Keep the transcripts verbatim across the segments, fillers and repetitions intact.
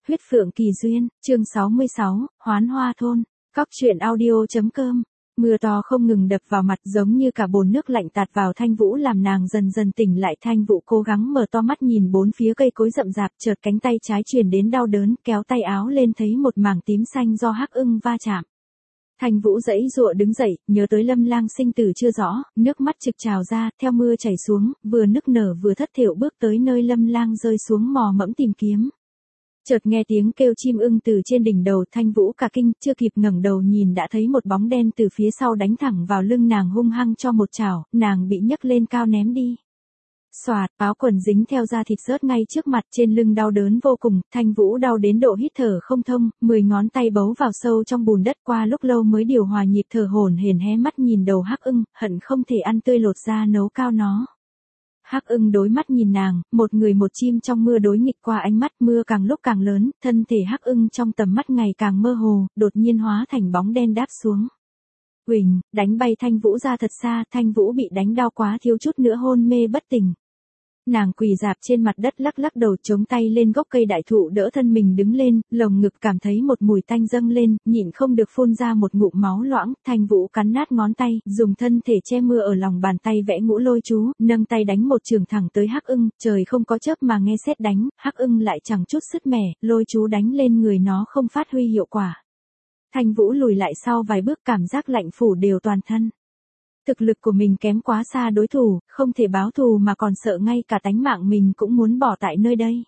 Huyết Phượng Kỳ Duyên, chương sáu mươi sáu, Hoán Hoa Thôn, Cóc truyện audio.com. Mưa to không ngừng đập vào mặt giống như cả bồn nước lạnh tạt vào Thanh Vũ làm nàng dần dần tỉnh lại. Thanh Vũ cố gắng mở to mắt nhìn bốn phía cây cối rậm rạp, chợt cánh tay trái truyền đến đau đớn, kéo tay áo lên thấy một mảng tím xanh do Hắc Ưng va chạm. Thanh Vũ giãy giụa đứng dậy, nhớ tới Lâm Lang sinh tử chưa rõ, nước mắt trực trào ra, theo mưa chảy xuống, vừa nức nở vừa thất thểu bước tới nơi Lâm Lang rơi xuống mò mẫm tìm kiếm. Chợt nghe tiếng kêu chim ưng từ trên đỉnh đầu, Thanh Vũ cả kinh, chưa kịp ngẩng đầu nhìn đã thấy một bóng đen từ phía sau đánh thẳng vào lưng nàng hung hăng cho một chảo, nàng bị nhấc lên cao ném đi. Xoạt, áo quần dính theo da thịt rớt ngay trước mặt, trên lưng đau đớn vô cùng, Thanh Vũ đau đến độ hít thở không thông, mười ngón tay bấu vào sâu trong bùn đất, qua lúc lâu mới điều hòa nhịp thở hổn hển hé mắt nhìn đầu Hắc Ưng, hận không thể ăn tươi lột da nấu cao nó. Hắc Ưng đối mắt nhìn nàng, một người một chim trong mưa đối nghịch qua ánh mắt, mưa càng lúc càng lớn, thân thể Hắc Ưng trong tầm mắt ngày càng mơ hồ, đột nhiên hóa thành bóng đen đáp xuống. Huỳnh, đánh bay Thanh Vũ ra thật xa, Thanh Vũ bị đánh đau quá thiếu chút nữa hôn mê bất tỉnh. Nàng quỳ rạp trên mặt đất lắc lắc đầu chống tay lên gốc cây đại thụ đỡ thân mình đứng lên, lồng ngực cảm thấy một mùi tanh dâng lên, nhịn không được phun ra một ngụm máu loãng. Thanh Vũ cắn nát ngón tay, dùng thân thể che mưa ở lòng bàn tay vẽ ngũ lôi chú, nâng tay đánh một trường thẳng tới Hắc Ưng, trời không có chớp mà nghe sét đánh, Hắc Ưng lại chẳng chút sứt mẻ, lôi chú đánh lên người nó không phát huy hiệu quả. Thanh Vũ lùi lại sau vài bước, cảm giác lạnh phủ đều toàn thân. Thực lực của mình kém quá xa đối thủ, không thể báo thù mà còn sợ ngay cả tánh mạng mình cũng muốn bỏ tại nơi đây.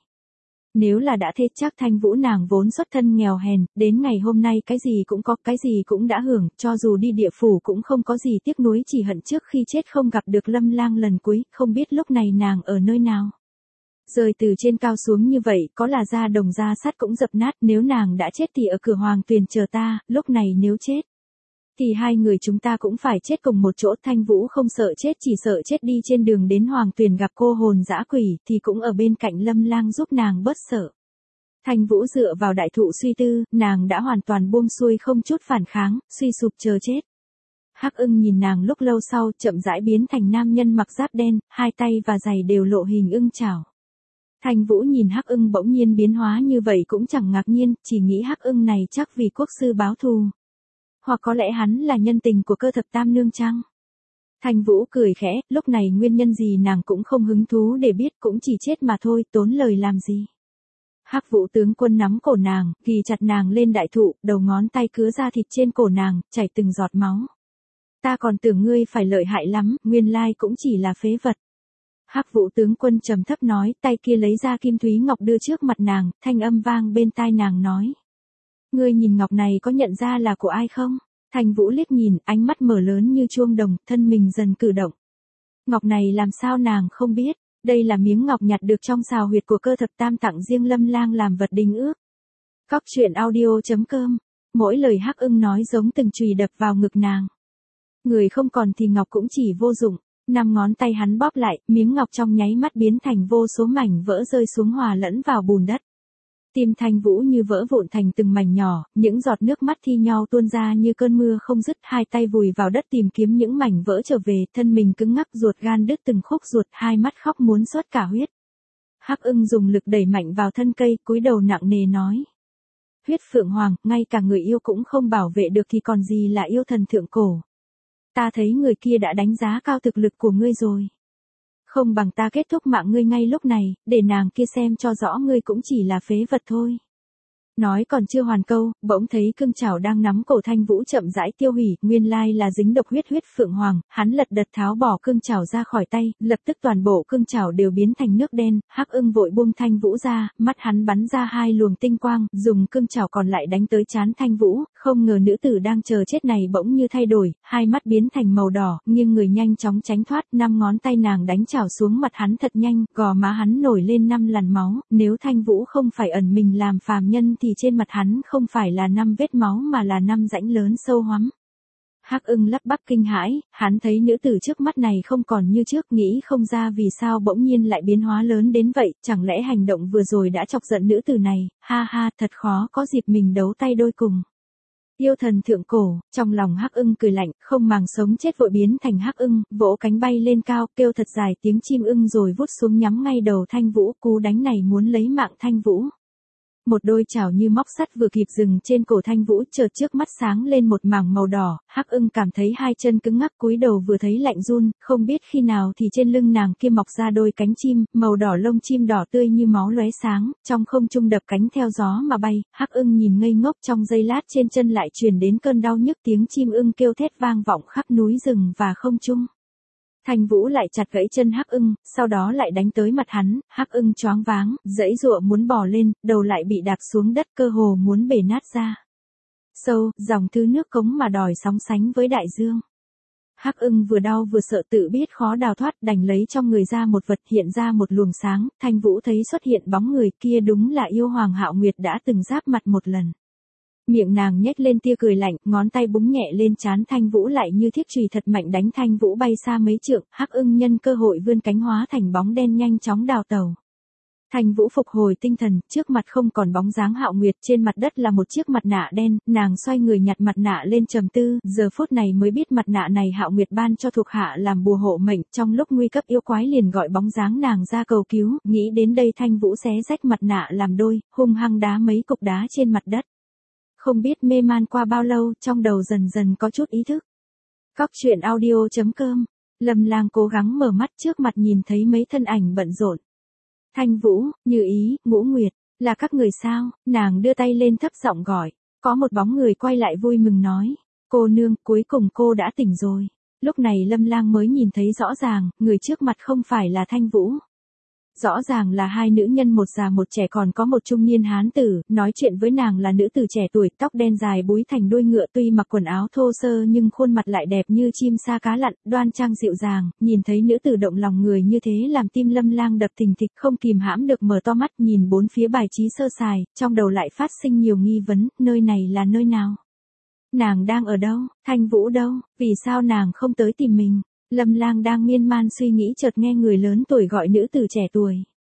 Nếu là đã thế chắc Thanh Vũ nàng vốn xuất thân nghèo hèn, đến ngày hôm nay cái gì cũng có, cái gì cũng đã hưởng, cho dù đi địa phủ cũng không có gì tiếc nuối, chỉ hận trước khi chết không gặp được Lâm Lang lần cuối, không biết lúc này nàng ở nơi nào. Rơi từ trên cao xuống như vậy, có là da đồng da sắt cũng dập nát, nếu nàng đã chết thì ở cửa Hoàng Tuyền chờ ta, lúc này nếu chết thì hai người chúng ta cũng phải chết cùng một chỗ. Thanh Vũ không sợ chết, chỉ sợ chết đi trên đường đến Hoàng Tuyền gặp cô hồn dã quỷ, thì cũng ở bên cạnh Lâm Lang giúp nàng bớt sợ. Thanh Vũ dựa vào đại thụ suy tư, nàng đã hoàn toàn buông xuôi không chút phản kháng, suy sụp chờ chết. Hắc Ưng nhìn nàng lúc lâu sau, chậm rãi biến thành nam nhân mặc giáp đen, hai tay và giày đều lộ hình ưng chảo. Thanh Vũ nhìn Hắc Ưng bỗng nhiên biến hóa như vậy cũng chẳng ngạc nhiên, chỉ nghĩ Hắc Ưng này chắc vì quốc sư báo thù. Hoặc có lẽ hắn là nhân tình của Cơ Thập Tam Nương chăng? Thanh Vũ cười khẽ, lúc này nguyên nhân gì nàng cũng không hứng thú để biết, cũng chỉ chết mà thôi, tốn lời làm gì. Hắc Vũ tướng quân nắm cổ nàng, ghi chặt nàng lên đại thụ, đầu ngón tay cứa ra thịt trên cổ nàng, chảy từng giọt máu. Ta còn tưởng ngươi phải lợi hại lắm, nguyên lai cũng chỉ là phế vật. Hắc Vũ tướng quân trầm thấp nói, tay kia lấy ra kim thúy ngọc đưa trước mặt nàng, thanh âm vang bên tai nàng nói. Ngươi nhìn ngọc này có nhận ra là của ai không? Thanh Vũ liếc nhìn, ánh mắt mở lớn như chuông đồng, thân mình dần cử động. Ngọc này làm sao nàng không biết, đây là miếng ngọc nhặt được trong xào huyệt của Cơ Thập Tam tặng riêng Lâm Lang làm vật đính ước. Cóc truyện audio.com. Mỗi lời Hắc Ưng nói giống từng chùy đập vào ngực nàng. Người không còn thì ngọc cũng chỉ vô dụng. Năm ngón tay hắn bóp lại, miếng ngọc trong nháy mắt biến thành vô số mảnh vỡ rơi xuống hòa lẫn vào bùn đất. Tim Thanh Vũ như vỡ vụn thành từng mảnh nhỏ, những giọt nước mắt thi nhau tuôn ra như cơn mưa không dứt, hai tay vùi vào đất tìm kiếm những mảnh vỡ trở về, thân mình cứng ngắc, ruột gan đứt từng khúc ruột, hai mắt khóc muốn xuất cả huyết. Hắc Ưng dùng lực đẩy mạnh vào thân cây, cúi đầu nặng nề nói. Huyết Phượng Hoàng, ngay cả người yêu cũng không bảo vệ được thì còn gì là yêu thần thượng cổ. Ta thấy người kia đã đánh giá cao thực lực của ngươi rồi. Không bằng ta kết thúc mạng ngươi ngay lúc này, để nàng kia xem cho rõ ngươi cũng chỉ là phế vật thôi. Nói còn chưa hoàn câu, bỗng thấy cương chảo đang nắm cổ Thanh Vũ chậm rãi tiêu hủy, nguyên lai là dính độc huyết huyết Phượng Hoàng, hắn lật đật tháo bỏ cương chảo ra khỏi tay, lập tức toàn bộ cương chảo đều biến thành nước đen. Hắc Ưng vội buông Thanh Vũ ra, mắt hắn bắn ra hai luồng tinh quang, dùng cương chảo còn lại đánh tới trán Thanh Vũ, không ngờ nữ tử đang chờ chết này bỗng như thay đổi, hai mắt biến thành màu đỏ, nhưng người nhanh chóng tránh thoát, năm ngón tay nàng đánh chảo xuống mặt hắn thật nhanh, gò má hắn nổi lên năm làn máu, nếu Thanh Vũ không phải ẩn mình làm phàm nhân thì trên mặt hắn không phải là năm vết máu mà là năm rãnh lớn sâu hoắm. Hắc Ưng lắp bắp kinh hãi, hắn thấy nữ tử trước mắt này không còn như trước, nghĩ không ra vì sao bỗng nhiên lại biến hóa lớn đến vậy, chẳng lẽ hành động vừa rồi đã chọc giận nữ tử này, ha ha, thật khó có dịp mình đấu tay đôi cùng. Yêu thần thượng cổ, trong lòng Hắc Ưng cười lạnh, không màng sống chết vội biến thành Hắc Ưng, vỗ cánh bay lên cao, kêu thật dài tiếng chim ưng rồi vút xuống nhắm ngay đầu Thanh Vũ, cú đánh này muốn lấy mạng Thanh Vũ. một đôi chảo như móc sắt vừa kịp dừng trên cổ Thanh Vũ, chợt trước mắt sáng lên một mảng màu đỏ, Hắc Ưng cảm thấy hai chân cứng ngắc, cúi đầu vừa thấy lạnh run, không biết khi nào thì trên lưng nàng kia mọc ra đôi cánh chim, màu đỏ lông chim đỏ tươi như máu lóe sáng, trong không trung đập cánh theo gió mà bay, Hắc Ưng nhìn ngây ngốc, trong giây lát trên chân lại truyền đến cơn đau nhức, tiếng chim ưng kêu thét vang vọng khắp núi rừng và không trung. Thanh Vũ lại chặt gãy chân Hắc Ưng, sau đó lại đánh tới mặt hắn, Hắc Ưng choáng váng, giãy giụa muốn bò lên, đầu lại bị đạp xuống đất, cơ hồ muốn bể nát ra. Sâu, dòng thứ nước cống mà đòi sóng sánh với đại dương. Hắc Ưng vừa đau vừa sợ, tự biết khó đào thoát, đành lấy trong người ra một vật, hiện ra một luồng sáng, Thanh Vũ thấy xuất hiện bóng người kia, đúng là yêu hoàng Hạo Nguyệt đã từng giáp mặt một lần. Miệng nàng nhếch lên tia cười lạnh, ngón tay búng nhẹ lên trán Thanh Vũ, lại như thiết chùy thật mạnh đánh Thanh Vũ bay xa mấy trượng, Hắc Ưng nhân cơ hội vươn cánh hóa thành bóng đen nhanh chóng đào tẩu. Thanh Vũ phục hồi tinh thần, trước mặt không còn bóng dáng Hạo Nguyệt, trên mặt đất là một chiếc mặt nạ đen, nàng xoay người nhặt mặt nạ lên trầm tư, giờ phút này mới biết mặt nạ này Hạo Nguyệt ban cho thuộc hạ làm bùa hộ mệnh, trong lúc nguy cấp yêu quái liền gọi bóng dáng nàng ra cầu cứu, nghĩ đến đây Thanh Vũ xé rách mặt nạ làm đôi, hung hăng đá mấy cục đá trên mặt đất. Không biết mê man qua bao lâu, trong đầu dần dần có chút ý thức. Cóc truyện audio chấm com, Lâm Lang cố gắng mở mắt, trước mặt nhìn thấy mấy thân ảnh bận rộn. Thanh Vũ, Như Ý, Ngũ Nguyệt, là các người sao? Nàng đưa tay lên thấp giọng gọi, có một bóng người quay lại vui mừng nói, cô nương, cuối cùng cô đã tỉnh rồi. Lúc này Lâm Lang mới nhìn thấy rõ ràng, người trước mặt không phải là Thanh Vũ. Rõ ràng là hai nữ nhân, một già một trẻ, còn có một trung niên hán tử, nói chuyện với nàng là nữ tử trẻ tuổi, tóc đen dài búi thành đuôi ngựa, tuy mặc quần áo thô sơ nhưng khuôn mặt lại đẹp như chim sa cá lặn, đoan trang dịu dàng, nhìn thấy nữ tử động lòng người như thế làm tim Lâm Lang đập thình thịch, không kìm hãm được mở to mắt nhìn bốn phía bài trí sơ sài, trong đầu lại phát sinh nhiều nghi vấn, nơi này là nơi nào? Nàng đang ở đâu? Thanh Vũ đâu? Vì sao nàng không tới tìm mình? Lâm Lang đang miên man suy nghĩ, chợt nghe người lớn tuổi gọi nữ tử trẻ tuổi.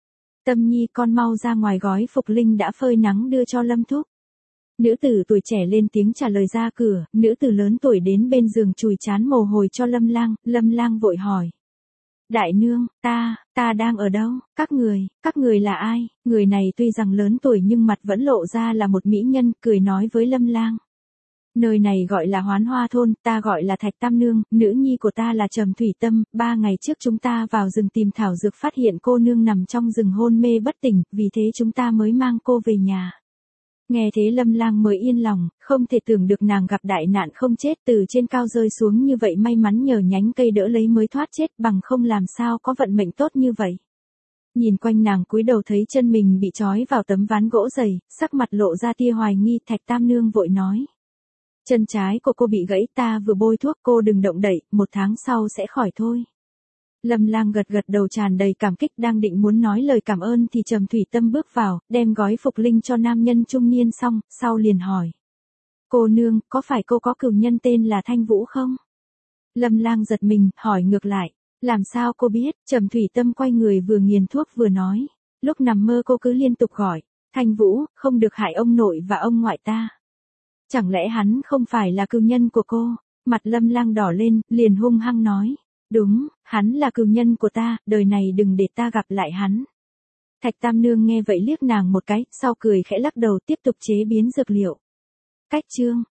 Tâm Nhi, con mau ra ngoài, gói phục linh đã phơi nắng đưa cho Lâm thúc. Nữ tử tuổi trẻ lên tiếng trả lời ra cửa, nữ tử lớn tuổi đến bên giường chùi trán mồ hôi cho Lâm Lang, Lâm Lang vội hỏi. Đại nương, ta, ta đang ở đâu? Các người, các người là ai? Người này tuy rằng lớn tuổi nhưng mặt vẫn lộ ra là một mỹ nhân, cười nói với Lâm Lang. Nơi này gọi là Hoán Hoa thôn, ta gọi là Thạch Tam Nương, nữ nhi của ta là Trầm Thủy Tâm, ba ngày trước chúng ta vào rừng tìm thảo dược, phát hiện cô nương nằm trong rừng hôn mê bất tỉnh, vì thế chúng ta mới mang cô về nhà. Nghe thế Lâm Lang mới yên lòng, không thể tưởng được nàng gặp đại nạn không chết, từ trên cao rơi xuống như vậy, may mắn nhờ nhánh cây đỡ lấy mới thoát chết, bằng không làm sao có vận mệnh tốt như vậy. Nhìn quanh nàng cúi đầu thấy chân mình bị trói vào tấm ván gỗ dày, sắc mặt lộ ra tia hoài nghi, Thạch Tam Nương vội nói. Chân trái của cô bị gãy, ta vừa bôi thuốc, cô đừng động đậy, một tháng sau sẽ khỏi thôi. Lâm Lang gật gật đầu tràn đầy cảm kích, đang định muốn nói lời cảm ơn thì Trầm Thủy Tâm bước vào, đem gói phục linh cho nam nhân trung niên xong, sau liền hỏi. Cô nương, có phải cô có cừu nhân tên là Thanh Vũ không? Lâm Lang giật mình, hỏi ngược lại. Làm sao cô biết? Trầm Thủy Tâm quay người vừa nghiền thuốc vừa nói. Lúc nằm mơ cô cứ liên tục gọi. Thanh Vũ, không được hại ông nội và ông ngoại ta. Chẳng lẽ hắn không phải là cừu nhân của cô? Mặt Lâm Lang đỏ lên, liền hung hăng nói. Đúng, hắn là cừu nhân của ta, đời này đừng để ta gặp lại hắn. Thạch Tam Nương nghe vậy liếc nàng một cái, sau cười khẽ lắc đầu, tiếp tục chế biến dược liệu. Cách chương